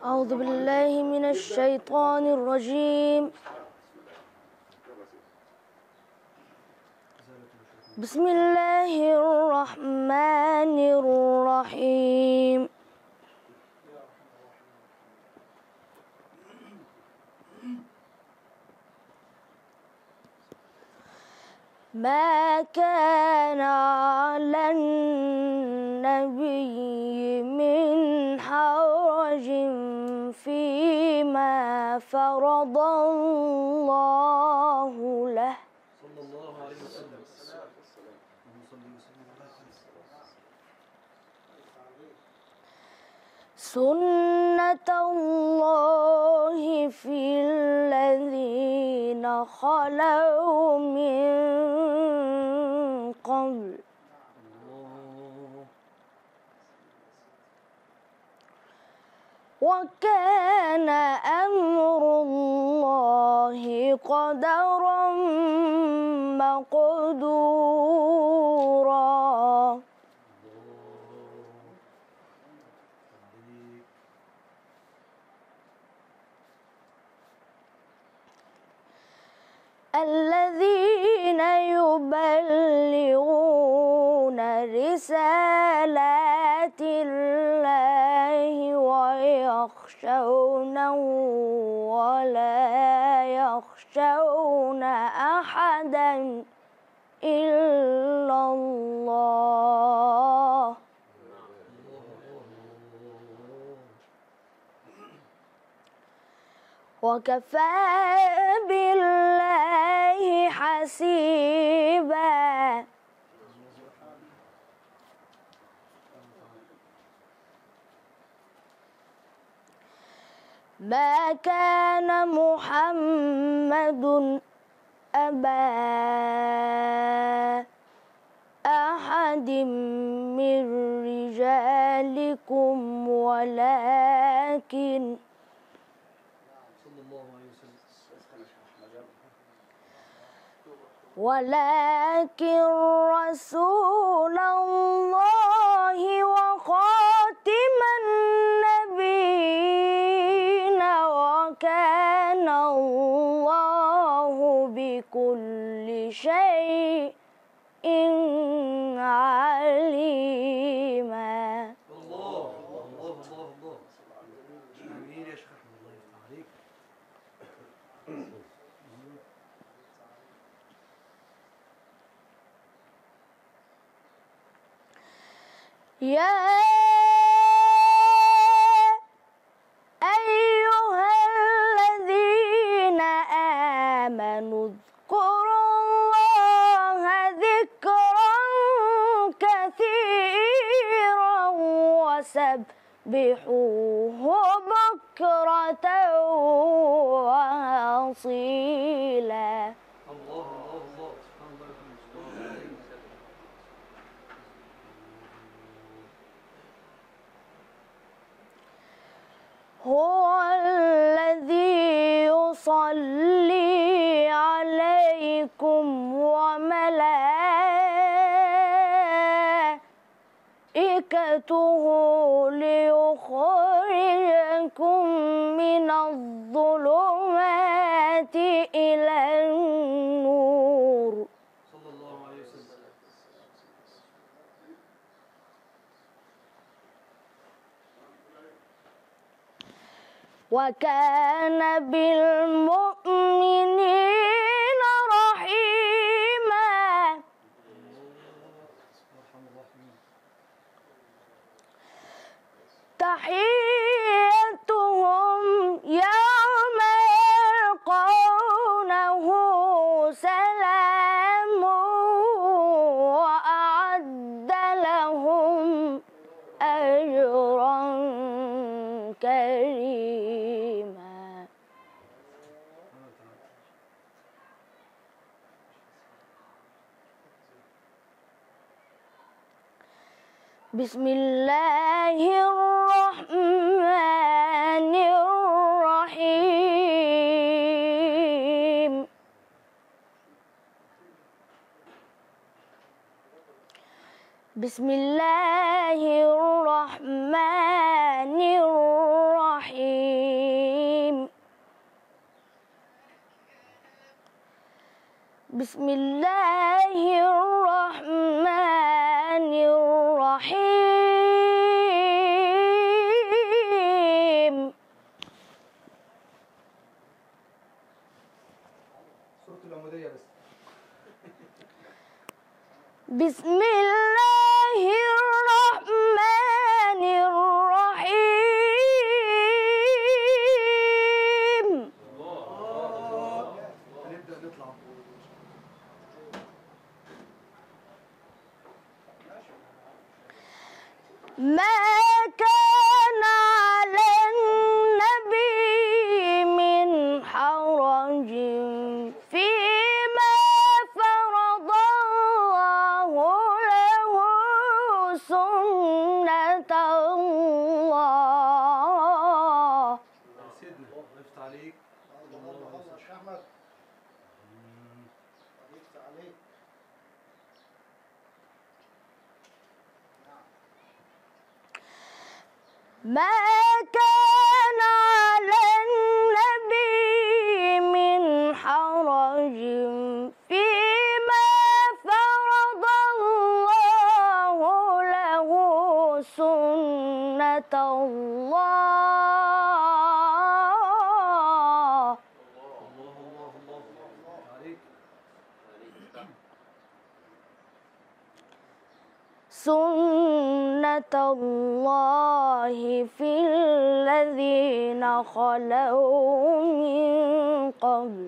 أعوذ بالله من الشيطان الرجيم. بسم الله الرحمن الرحيم. ما كان على النبي من حرج فيما فرض الله له صلى الله عليه وسلم. سنة الله في الذين خلوا من قبل وكان أمر الله قدرا مقدورا. الذين يبلغون رسالات الله ويخشونه ولا يخشون أحدا إلا الله وكفى بالله حسيبا. ما كان محمد أبا أحد من رجالكم ولكن رسول الله وخاتم النبيين وكان الله بكل شيء عليما. الله الله الله الله. آمين يا شيخ أحمد، الله يفتح عليك. يا أيها الذين آمنوا اذكروا الله ذكرا كثيرا وسبحوه بكرة وأصيلا. الله الله الله. سبحان الله وبحمده. هو الذي يصلي عليكم وملائكته ليخرجكم من الظلمات إلى النور. صلى الله عليه وسلم. وكان بالمؤمنين رحيما. تحيتهم يوم يلقونه سلام وأعد لهم أجرا كريما. بسم الله الرحمن الرحيم. بسم الله الرحمن الرحيم. بسم الله الرحمن الرحيم. سورة العمودية بس. بسم الله الرحمن الرحيم. هنبدأ نطلع. ما كان على النبي من حرج فيما فرض الله له سنة الله. سيدنا وقفت عليك. الله يا أحمد. وقفت عليك. ما كان على النبي من حرج فيما فرض الله له سنة الله. سنة الله في الذين خلوا من قبل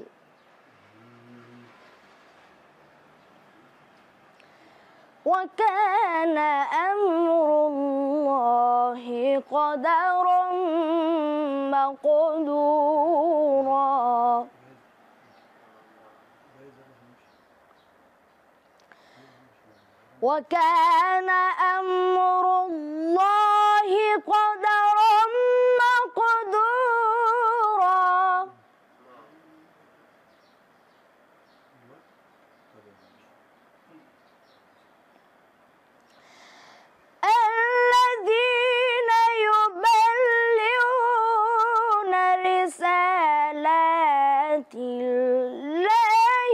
وكان أمر الله قدرا مقدورا. وكان أمر الله قدرا مقدورا. الذين يبلغون رسالات الله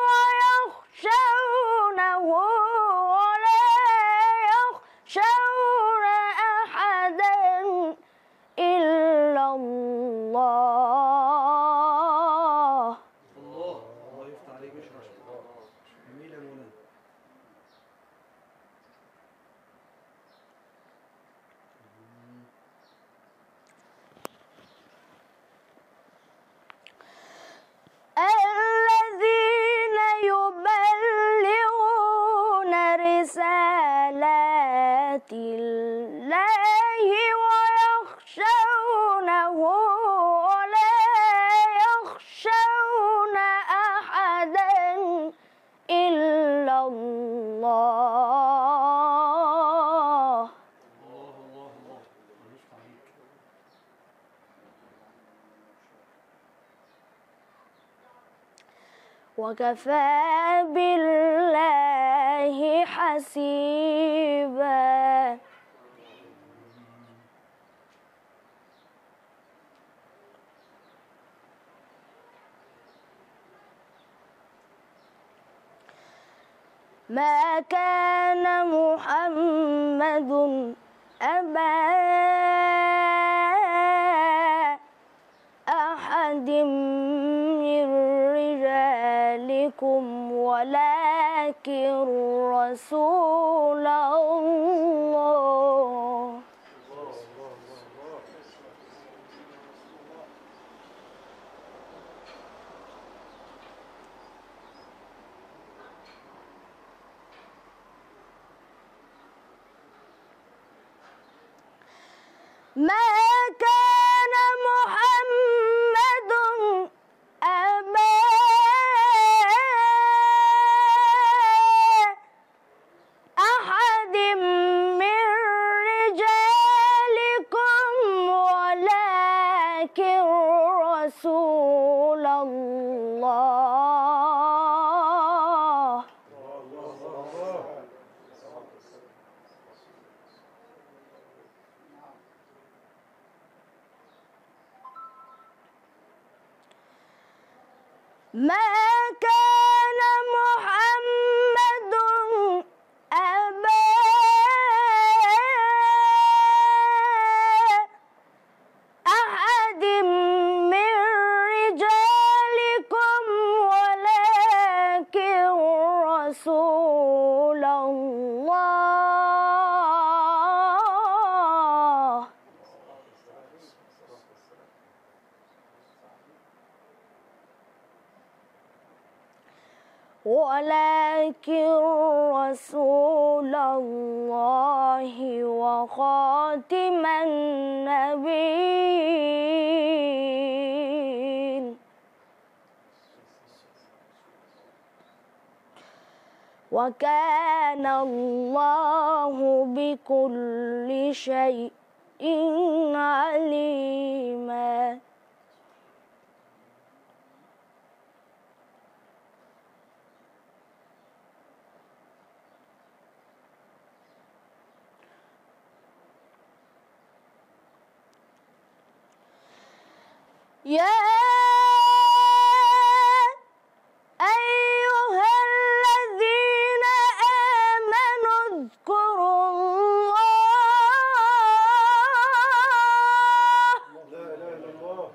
ويخشونه شور أحدا إلا الله. الله يفتح عليك. مش رشد. جميل يا مولانا. الذين يبلغون رسالات الله ويخشونه ولا يخشون أحدا إلا الله. الله يفتح عليك. وكفى بالله حسيبا. ما كان محمد أبا أحد من رجالكم ولكن رسول الله. ما كان محمد أبا أحد من رجالكم ولكن رسول الله. ما كان ولكن رسول الله وخاتم النبيين وكان الله بكل شيء عليما. يا أيها الذين آمنوا اذكروا الله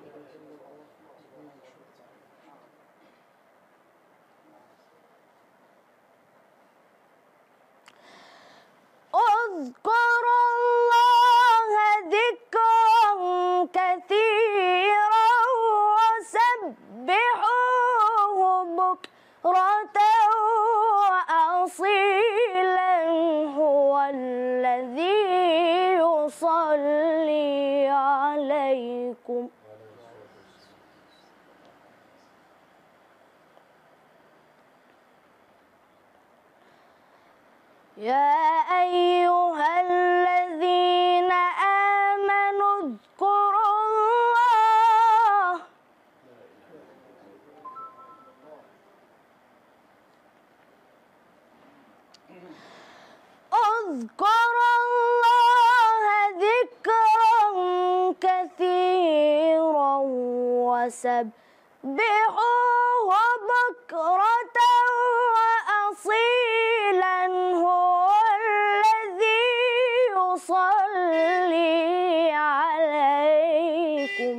اذكروا الله ذكرا كثيرا وسبحوه بكرة وأصيلا هو الذي يصلي عليكم يا أيها الذين آمنوا اذكروا الله اذكروا الله ذكرا كثيرا وسبحوه بكرة وأصيلا هو الذي يصلي عليكم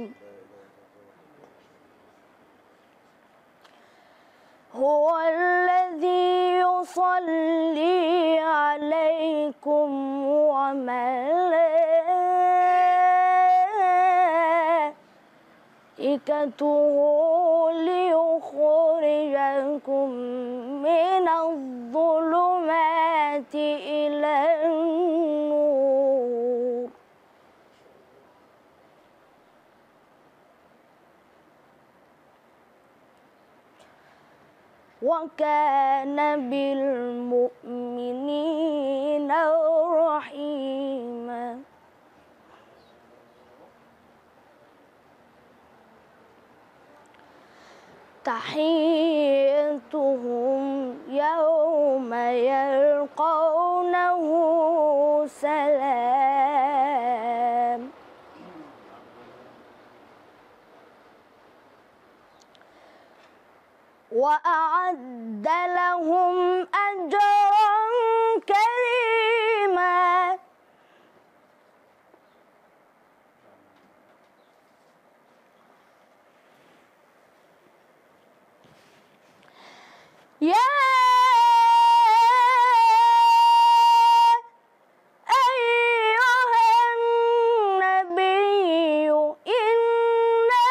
هو الذي يصلي عليكم وملائكته ليخرجكم من الظلمات إلى النور وكان بالمؤمنين رحيما. تحيتهم يوم يلقونه سلام وأعد لهم أجرا كريما. يا أيها النبي إنا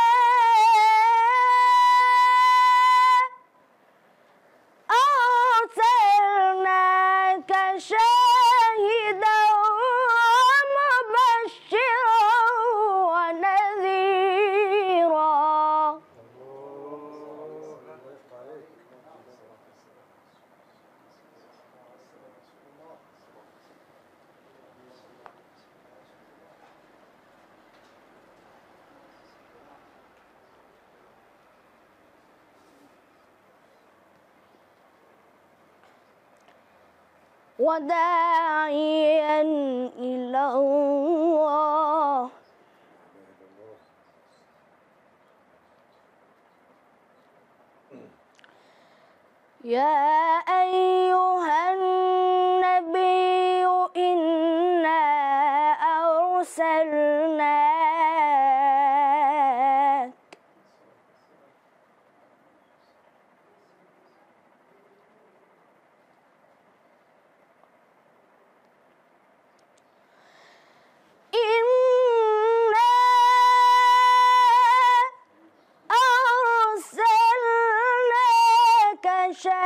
أرسلناك شاهدا ومبشرا ونذيرا. وداعيا إلى الله يا أيها النبي إنا أرسلناك شاهدا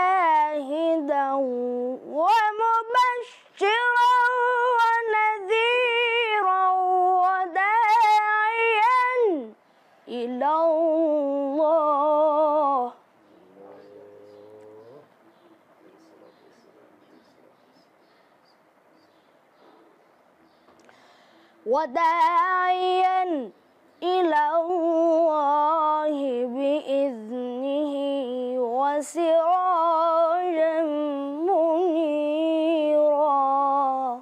وداعيا إلى الله بإذنه وسراجا منيرا.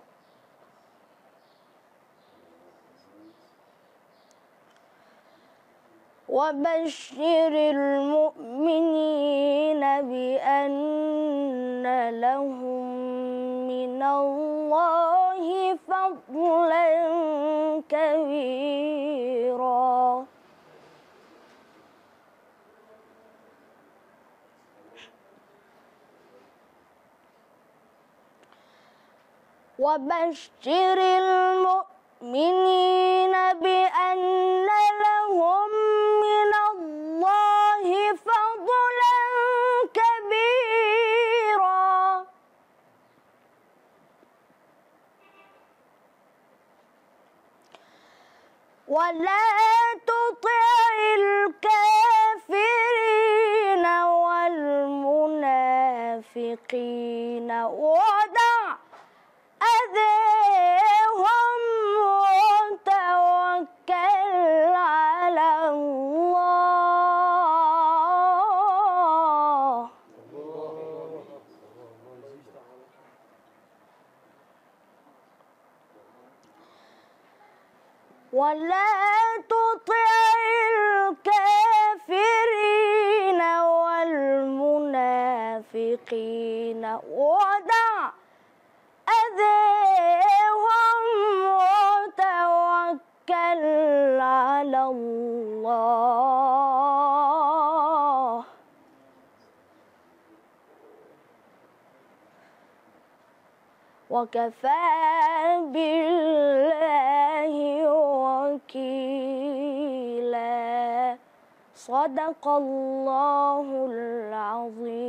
وبشر المؤمنين بأن لهم من الله فضلا كبيرا. وبشر المؤمنين بأن لهم من الله فضلا كبيرا. ولا تطع الكافرين والمنافقين ودع أذيهم وتوكل على الله. ولا تطع الكافرين والمنافقين ودع أذيهم وتوكل على الله. وكفى بالله وكيلا. صدق الله العظيم.